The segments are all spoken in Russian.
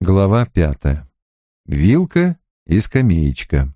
Глава 5. Вилка и скамеечка.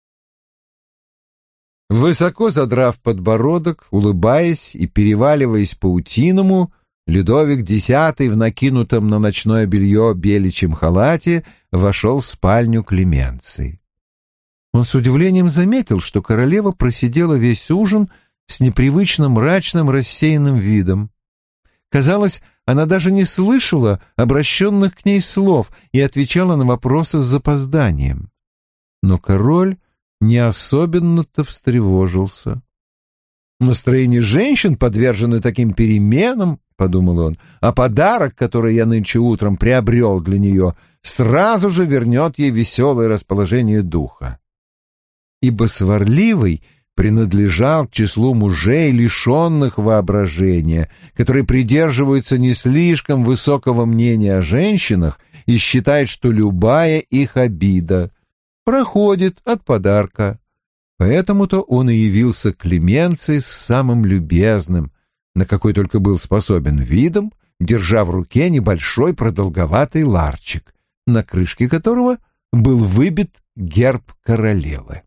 Высоко задрав подбородок, улыбаясь и переваливаясь по-утиному, Людовик X в накинутом на ночное белье беличьем халате вошел в спальню Клеменции. Он с удивлением заметил, что королева просидела весь ужин с непривычно мрачным рассеянным видом. Казалось, она даже не слышала обращенных к ней слов и отвечала на вопросы с запозданием. Но король не особенно-то встревожился. «Настроение женщин подвержены таким переменам, — подумал он, — а подарок, который я нынче утром приобрел для нее, сразу же вернет ей веселое расположение духа». Ибо сварливый принадлежал к числу мужей, лишенных воображения, которые придерживаются не слишком высокого мнения о женщинах и считают, что любая их обида проходит от подарка. Поэтому-то он и явился к Клеменции с самым любезным, на какой только был способен, видом, держа в руке небольшой продолговатый ларчик, на крышке которого был выбит герб королевы.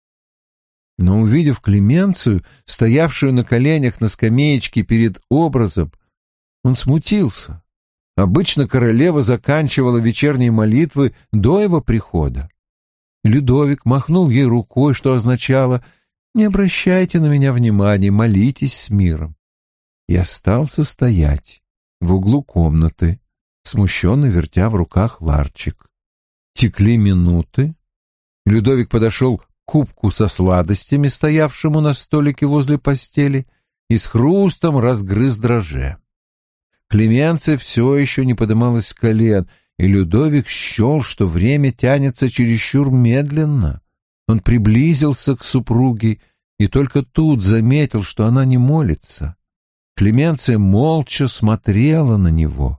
Но, увидев Клеменцию, стоявшую на коленях на скамеечке перед образом, он смутился. Обычно королева заканчивала вечерние молитвы до его прихода. Людовик махнул ей рукой, что означало «Не обращайте на меня внимания, молитесь с миром». И остался стоять в углу комнаты, смущенно вертя в руках ларчик. Текли минуты. Людовик подошел к кубку со сладостями, стоявшему на столике возле постели, и с хрустом разгрыз дрожжи. Клеменция все еще не подымалась с колен, и Людовик счел, что время тянется чересчур медленно. Он приблизился к супруге и только тут заметил, что она не молится. Клеменция молча смотрела на него.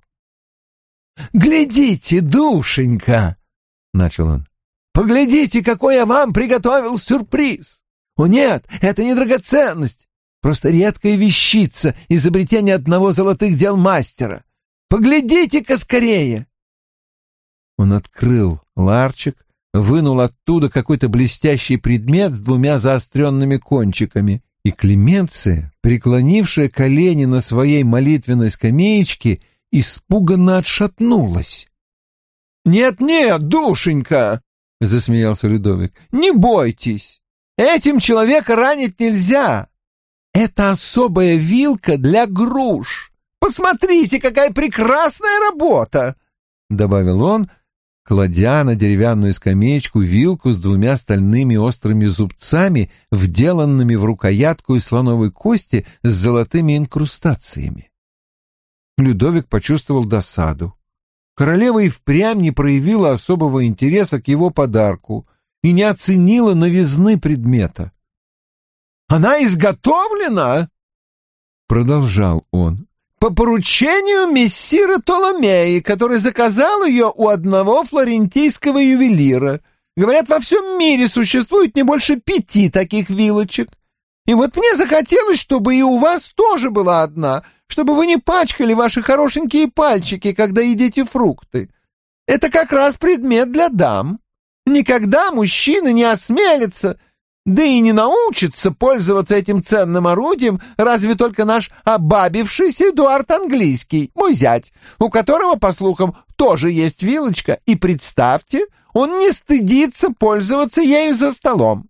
«Глядите, душенька!» — начал он. «Поглядите, какой я вам приготовил сюрприз! О нет, это не драгоценность, просто редкая вещица, изобретение одного золотых дел мастера. Поглядите-ка скорее!» Он открыл ларчик, вынул оттуда какой-то блестящий предмет с двумя заостренными кончиками, и Клеменция, преклонившая колени на своей молитвенной скамеечке, испуганно отшатнулась. «Нет-нет, душенька!» — засмеялся Людовик. «Не бойтесь, этим человека ранить нельзя. Это особая вилка для груш. Посмотрите, какая прекрасная работа!» — добавил он, кладя на деревянную скамеечку вилку с двумя стальными острыми зубцами, вделанными в рукоятку из слоновой кости с золотыми инкрустациями. Людовик почувствовал досаду. Королева и впрямь не проявила особого интереса к его подарку и не оценила новизны предмета. «Она изготовлена, — продолжал он, — по поручению мессира Толомеи, который заказал ее у одного флорентийского ювелира. Говорят, во всем мире существует не больше 5 таких вилочек. И вот мне захотелось, чтобы и у вас тоже была одна, чтобы вы не пачкали ваши хорошенькие пальчики, когда едите фрукты. Это как раз предмет для дам. Никогда мужчины не осмелятся, да и не научатся пользоваться этим ценным орудием, разве только наш обабившийся Эдуард Английский, мой зять, у которого, по слухам, тоже есть вилочка, и, представьте, он не стыдится пользоваться ею за столом».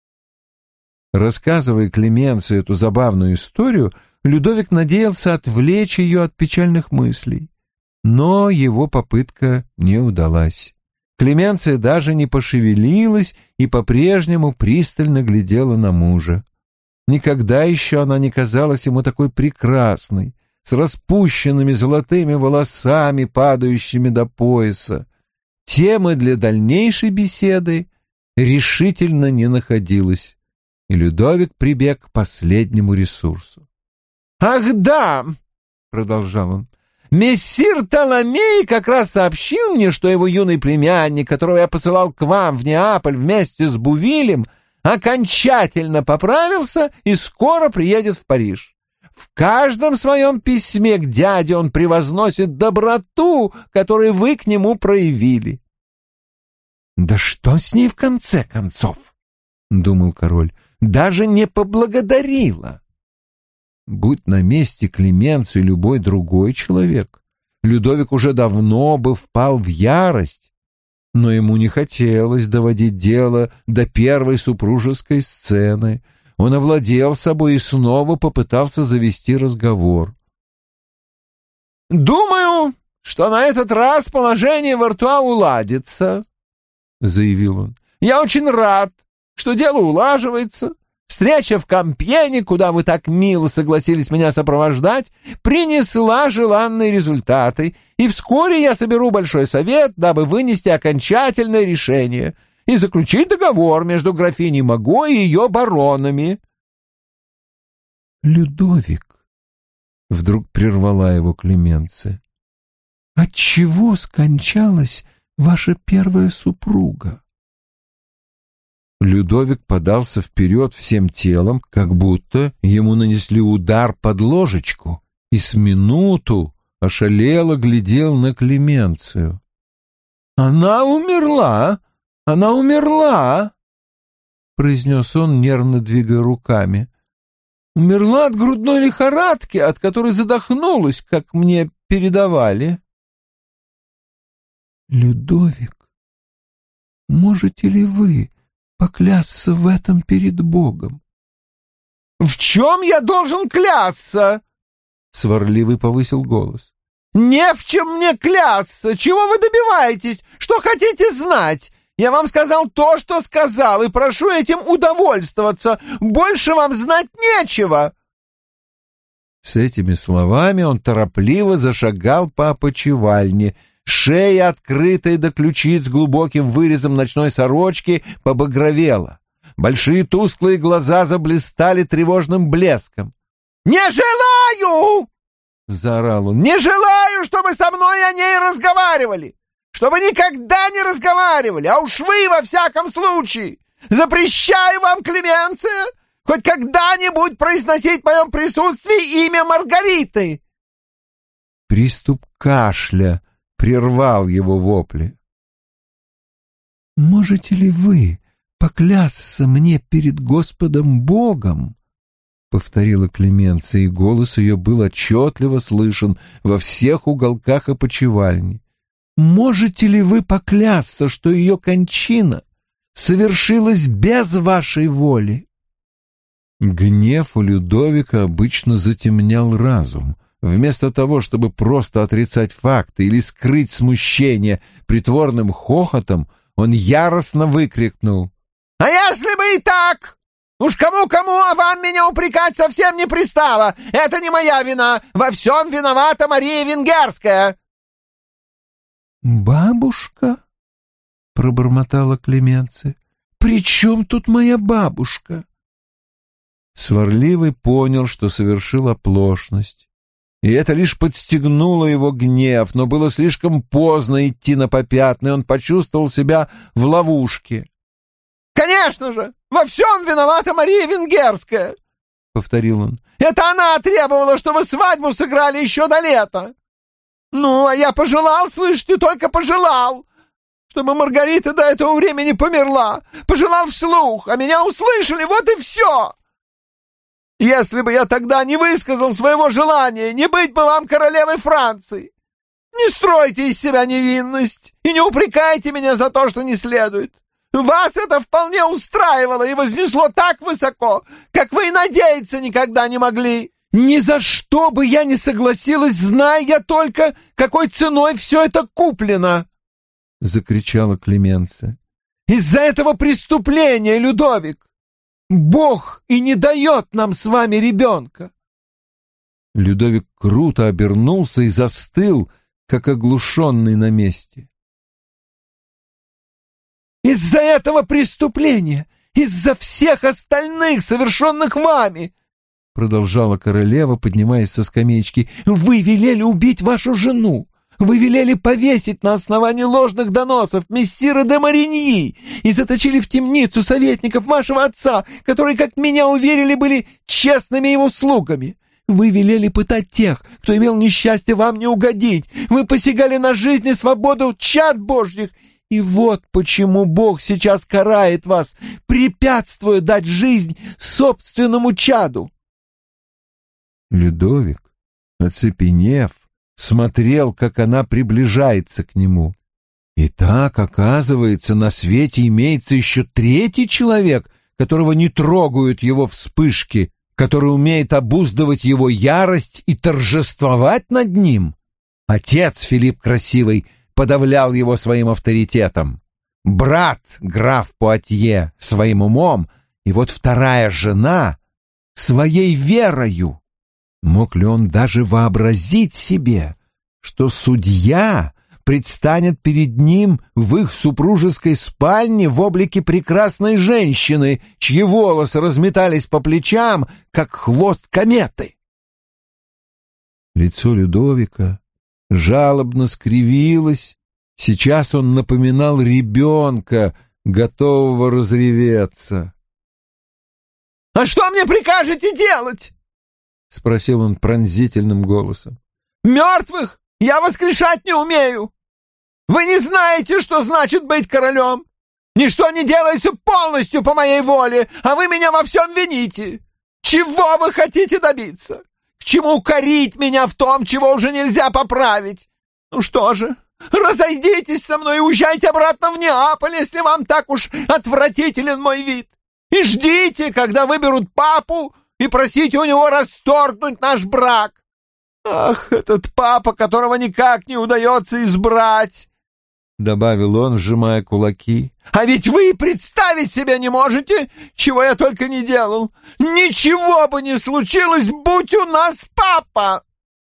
Рассказывая Клеменции эту забавную историю, Людовик надеялся отвлечь ее от печальных мыслей. Но его попытка не удалась. Клеменция даже не пошевелилась и по-прежнему пристально глядела на мужа. Никогда еще она не казалась ему такой прекрасной, с распущенными золотыми волосами, падающими до пояса. Темы для дальнейшей беседы решительно не находилось, и Людовик прибег к последнему ресурсу. «Ах да!» — продолжал он. «Мессир Толомей как раз сообщил мне, что его юный племянник, которого я посылал к вам в Неаполь вместе с Бувилем, окончательно поправился и скоро приедет в Париж. В каждом своем письме к дяде он превозносит доброту, которую вы к нему проявили». «Да что с ней в конце концов?» — думал король. «Даже не поблагодарила». Будь на месте Клеменции любой другой человек, Людовик уже давно бы впал в ярость, но ему не хотелось доводить дело до первой супружеской сцены. Он овладел собой и снова попытался завести разговор. «Думаю, что на этот раз положение в Артуа уладится», — заявил он. «Я очень рад, что дело улаживается. Встреча в Кампьене, куда вы так мило согласились меня сопровождать, принесла желанные результаты, и вскоре я соберу большой совет, дабы вынести окончательное решение и заключить договор между графиней Маго и ее баронами». «Людовик», — вдруг прервала его Клеменция, — «отчего скончалась ваша первая супруга?» Людовик подался вперед всем телом, как будто ему нанесли удар под ложечку, и с минуту ошалело глядел на Клеменцию. «Она умерла! Она умерла!» — произнес он, нервно двигая руками. «Умерла от грудной лихорадки, от которой задохнулась, как мне передавали». «Людовик, можете ли вы поклясться в этом перед Богом?» «В чем я должен клясться?» — сварливый повысил голос. «Не в чем мне клясться! Чего вы добиваетесь? Что хотите знать? Я вам сказал то, что сказал, и прошу этим удовольствоваться. Больше вам знать нечего!» С этими словами он торопливо зашагал по опочивальне. Шея, открытая до ключиц глубоким вырезом ночной сорочки, побагровела. Большие тусклые глаза заблистали тревожным блеском. «Не желаю!» — заорал он. «Не желаю, чтобы со мной о ней разговаривали! Чтобы никогда не разговаривали! А уж вы, во всяком случае! Запрещаю вам, Клеменция, хоть когда-нибудь произносить в моем присутствии имя Маргариты!» Приступ кашля прервал его вопли. «Можете ли вы поклясться мне перед Господом Богом?» — повторила Клеменция, и голос ее был отчетливо слышен во всех уголках опочивальни. «Можете ли вы поклясться, что ее кончина совершилась без вашей воли?» Гнев у Людовика обычно затемнял разум. Вместо того, чтобы просто отрицать факты или скрыть смущение притворным хохотом, он яростно выкрикнул: «А если бы и так? Уж кому-кому, а вам меня упрекать совсем не пристало! Это не моя вина! Во всем виновата Мария Венгерская!» «Бабушка?» — пробормотала Клеменция. «При чем тут моя бабушка?» Сварливый понял, что совершил оплошность. И это лишь подстегнуло его гнев, но было слишком поздно идти на попятный, он почувствовал себя в ловушке. «Конечно же, во всем виновата Мария Венгерская!» — повторил он. «Это она требовала, чтобы свадьбу сыграли еще до лета! Ну, а я пожелал, слышите, только пожелал, чтобы Маргарита до этого времени померла, пожелал вслух, а меня услышали, вот и все! Если бы я тогда не высказал своего желания, не быть бы вам королевой Франции! Не стройте из себя невинность и не упрекайте меня за то, что не следует! Вас это вполне устраивало и вознесло так высоко, как вы и надеяться никогда не могли! Ни за что бы я не согласилась, зная я только, какой ценой все это куплено!» — закричала Клеменция. «Из-за этого преступления, Людовик! Бог и не дает нам с вами ребенка!» Людовик круто обернулся и застыл, как оглушенный на месте. «Из-за этого преступления, из-за всех остальных, совершенных вами!» — продолжала королева, поднимаясь со скамеечки. «Вы велели убить вашу жену! Вы велели повесить на основании ложных доносов мессира де Мариньи и заточили в темницу советников вашего отца, которые, как меня уверили, были честными его слугами. Вы велели пытать тех, кто имел несчастье вам не угодить. Вы посягали на жизнь и свободу чад Божьих. И вот почему Бог сейчас карает вас, препятствуя дать жизнь собственному чаду». Людовик, оцепенев, смотрел, как она приближается к нему. И так, оказывается, на свете имеется еще третий человек, которого не трогают его вспышки, который умеет обуздывать его ярость и торжествовать над ним. Отец Филипп Красивый подавлял его своим авторитетом. Брат граф Пуатье своим умом, и вот вторая жена своей верою. Мог ли он даже вообразить себе, что судья предстанет перед ним в их супружеской спальне в облике прекрасной женщины, чьи волосы разметались по плечам, как хвост кометы? Лицо Людовика жалобно скривилось. Сейчас он напоминал ребенка, готового разреветься. «А что мне прикажете делать?» — спросил он пронзительным голосом. «Мертвых я воскрешать не умею. Вы не знаете, что значит быть королем. Ничто не делается полностью по моей воле, а вы меня во всем вините. Чего вы хотите добиться? К чему корить меня в том, чего уже нельзя поправить? Ну что же, разойдитесь со мной и уезжайте обратно в Неаполь, если вам так уж отвратителен мой вид. И ждите, когда выберут папу, и просите у него расторгнуть наш брак. Ах, этот папа, которого никак не удается избрать!» — добавил он, сжимая кулаки. «А ведь вы представить себе не можете, чего я только не делал. Ничего бы не случилось, будь у нас папа!»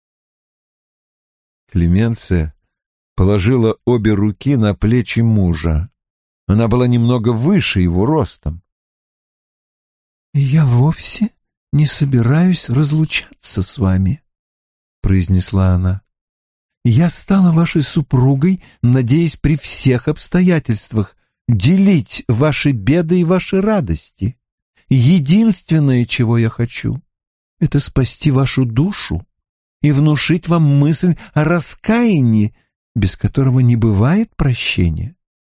Клеменция положила обе руки на плечи мужа. Она была немного выше его ростом. «Я вовсе не собираюсь разлучаться с вами», — произнесла она. «Я стала вашей супругой, надеясь при всех обстоятельствах делить ваши беды и ваши радости. Единственное, чего я хочу, — это спасти вашу душу и внушить вам мысль о раскаянии, без которого не бывает прощения».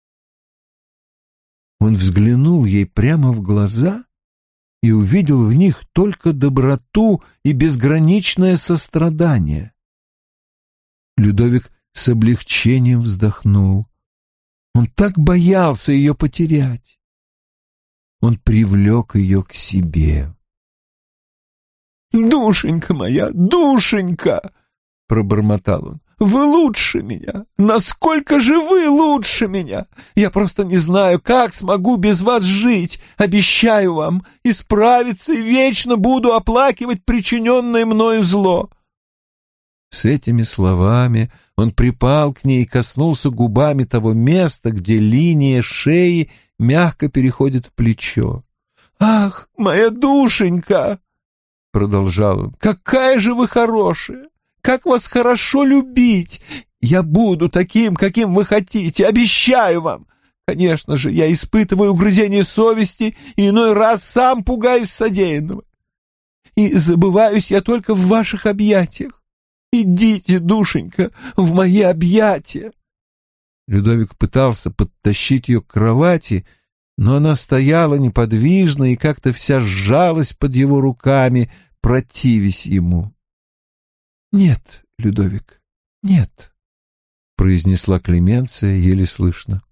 Он взглянул ей прямо в глаза и увидел в них только доброту и безграничное сострадание. Людовик с облегчением вздохнул. Он так боялся ее потерять. Он привлек ее к себе. «Душенька моя, душенька!» — пробормотал он. «Вы лучше меня! Насколько же вы лучше меня! Я просто не знаю, как смогу без вас жить. Обещаю вам исправиться и вечно буду оплакивать причиненное мною зло». С этими словами он припал к ней и коснулся губами того места, где линия шеи мягко переходит в плечо. «Ах, моя душенька!» — продолжал он. «Какая же вы хорошая! Как вас хорошо любить! Я буду таким, каким вы хотите, обещаю вам! Конечно же, я испытываю угрызение совести и иной раз сам пугаюсь содеянного. И забываюсь я только в ваших объятиях. Идите, душенька, в мои объятия!» Людовик пытался подтащить ее к кровати, но она стояла неподвижно и как-то вся сжалась под его руками, противясь ему. «Нет, Людовик, нет», — произнесла Клеменция еле слышно.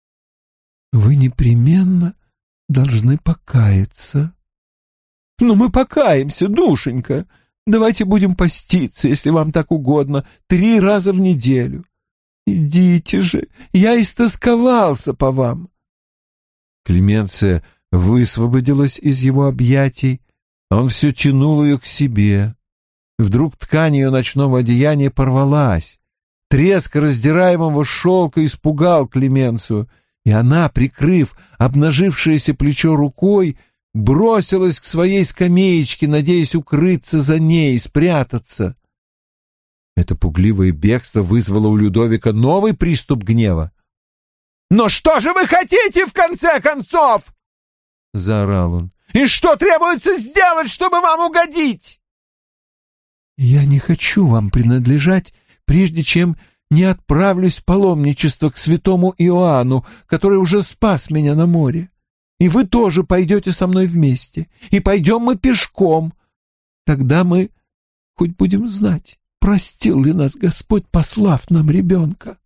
«Вы непременно должны покаяться». «Ну, мы покаемся, душенька. Давайте будем поститься, если вам так угодно, 3 раза в неделю. Идите же, я истосковался по вам». Клеменция высвободилась из его объятий, а он все тянул ее к себе. Вдруг ткань ее ночного одеяния порвалась. Треск раздираемого шелка испугал Клеменцию, и она, прикрыв обнажившееся плечо рукой, бросилась к своей скамеечке, надеясь укрыться за ней, спрятаться. Это пугливое бегство вызвало у Людовика новый приступ гнева. «Но что же вы хотите в конце концов?» — заорал он. «И что требуется сделать, чтобы вам угодить?» «Я не хочу вам принадлежать, прежде чем не отправлюсь в паломничество к святому Иоанну, который уже спас меня на море. И вы тоже пойдете со мной вместе, и пойдем мы пешком. Тогда мы хоть будем знать, простил ли нас Господь, послав нам ребенка».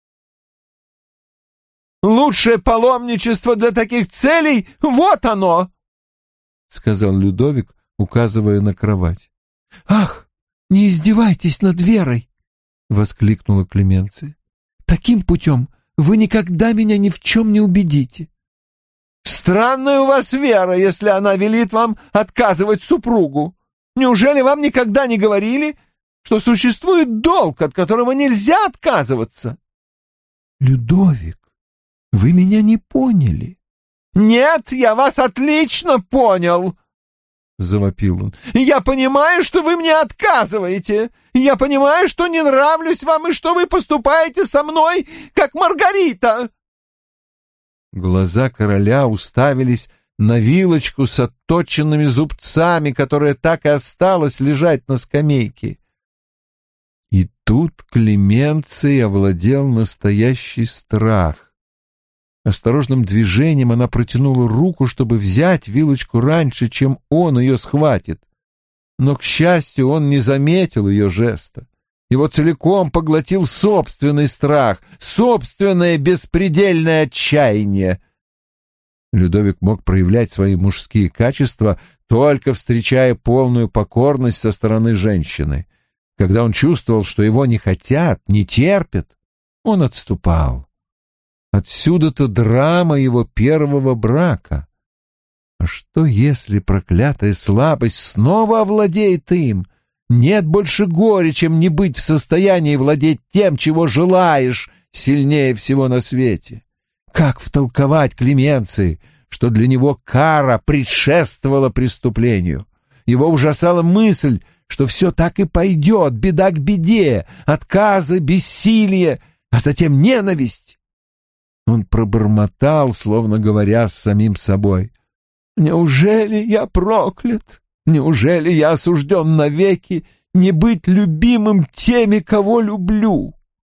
«Лучшее паломничество для таких целей — вот оно!» — сказал Людовик, указывая на кровать. «Ах, не издевайтесь над Верой!» — воскликнула Клеменция. «Таким путем вы никогда меня ни в чем не убедите». «Странная у вас вера, если она велит вам отказывать супругу. Неужели вам никогда не говорили, что существует долг, от которого нельзя отказываться?» «Людовик, вы меня не поняли». «Нет, я вас отлично понял!» — завопил он. «Я понимаю, что вы мне отказываете. Я понимаю, что не нравлюсь вам и что вы поступаете со мной, как Маргарита». Глаза короля уставились на вилочку с отточенными зубцами, которая так и осталась лежать на скамейке. И тут Клеменцией овладел настоящий страх. Осторожным движением она протянула руку, чтобы взять вилочку раньше, чем он ее схватит. Но, к счастью, он не заметил ее жеста. Его целиком поглотил собственный страх, собственное беспредельное отчаяние. Людовик мог проявлять свои мужские качества, только встречая полную покорность со стороны женщины. Когда он чувствовал, что его не хотят, не терпят, он отступал. Отсюда-то драма его первого брака. А что, если проклятая слабость снова овладеет им? Нет больше горя, чем не быть в состоянии владеть тем, чего желаешь, сильнее всего на свете. Как втолковать Клеменции, что для него кара предшествовала преступлению? Его ужасала мысль, что все так и пойдет, беда к беде, отказы, бессилие, а затем ненависть. Он пробормотал, словно говоря с самим собой: «Неужели я проклят? Неужели я осужден навеки не быть любимым теми, кого люблю?»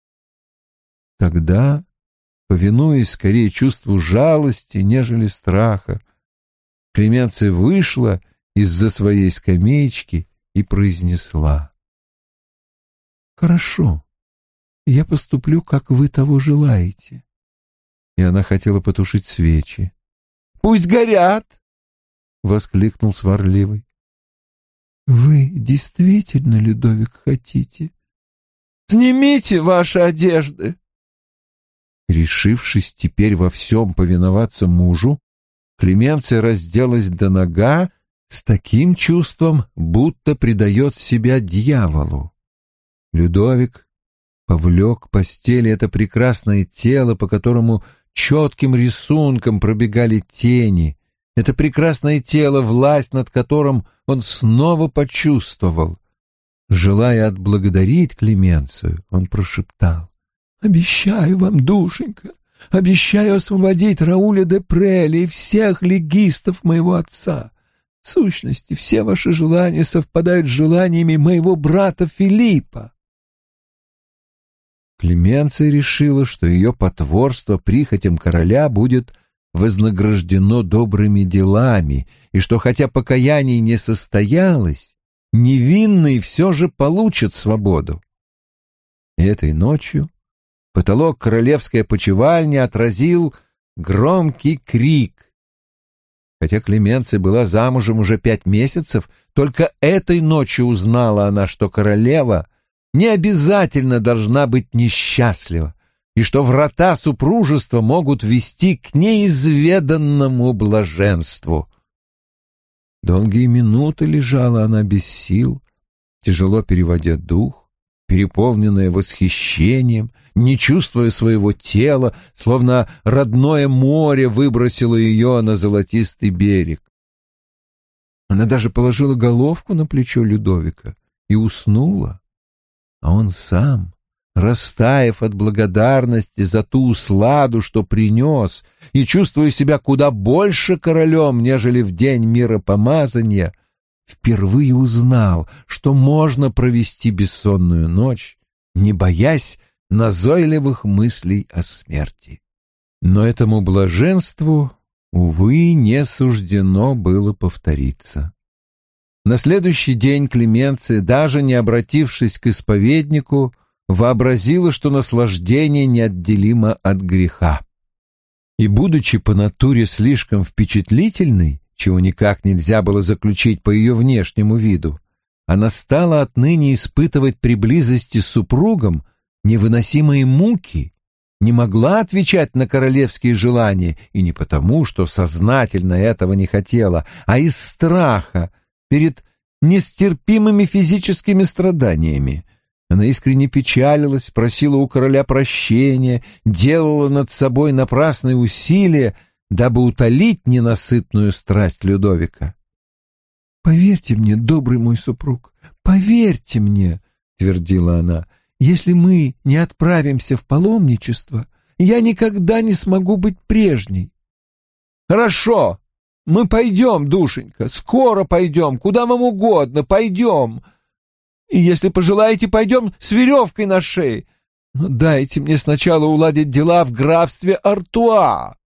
Тогда, повинуясь скорее чувству жалости, нежели страха, Клеменция вышла из-за своей скамеечки и произнесла: «Хорошо, я поступлю, как вы того желаете». И она хотела потушить свечи. «Пусть горят!» — воскликнул сварливый. «Вы действительно, Людовик, хотите? Снимите ваши одежды!» Решившись теперь во всем повиноваться мужу, Клеменция разделась до нога с таким чувством, будто предает себя дьяволу. Людовик повлек к постели это прекрасное тело, по которому четким рисунком пробегали тени. Это прекрасное тело, власть над которым он снова почувствовал. Желая отблагодарить Клеменцию, он прошептал: «Обещаю вам, душенька, обещаю освободить Рауля де Преля и всех легистов моего отца. В сущности, все ваши желания совпадают с желаниями моего брата Филиппа». Клеменция решила, что ее потворство прихотям короля будет вознаграждено добрыми делами, и что, хотя покаяние не состоялось, невинные все же получат свободу. И этой ночью потолок королевской опочивальни отразил громкий крик. Хотя Клеменция была замужем уже 5 месяцев, только этой ночью узнала она, что королева не обязательно должна быть несчастлива, и что врата супружества могут вести к неизведанному блаженству. Долгие минуты лежала она без сил, тяжело переводя дух, переполненная восхищением, не чувствуя своего тела, словно родное море выбросило ее на золотистый берег. Она даже положила головку на плечо Людовика и уснула. А он сам, растаяв от благодарности за ту усладу, что принес, и чувствуя себя куда больше королем, нежели в день миропомазания, впервые узнал, что можно провести бессонную ночь, не боясь назойливых мыслей о смерти. Но этому блаженству, увы, не суждено было повториться. На следующий день Клеменция, даже не обратившись к исповеднику, вообразила, что наслаждение неотделимо от греха. И, будучи по натуре слишком впечатлительной, чего никак нельзя было заключить по ее внешнему виду, она стала отныне испытывать при близости с супругом невыносимые муки, не могла отвечать на королевские желания, и не потому, что сознательно этого не хотела, а из страха перед нестерпимыми физическими страданиями. Она искренне печалилась, просила у короля прощения, делала над собой напрасные усилия, дабы утолить ненасытную страсть Людовика. «Поверьте мне, добрый мой супруг, поверьте мне», — твердила она, — «если мы не отправимся в паломничество, я никогда не смогу быть прежней». «Хорошо, мы пойдем, душенька, скоро пойдем, куда вам угодно, пойдем. И если пожелаете, пойдем с веревкой на шее. Но дайте мне сначала уладить дела в графстве Артуа».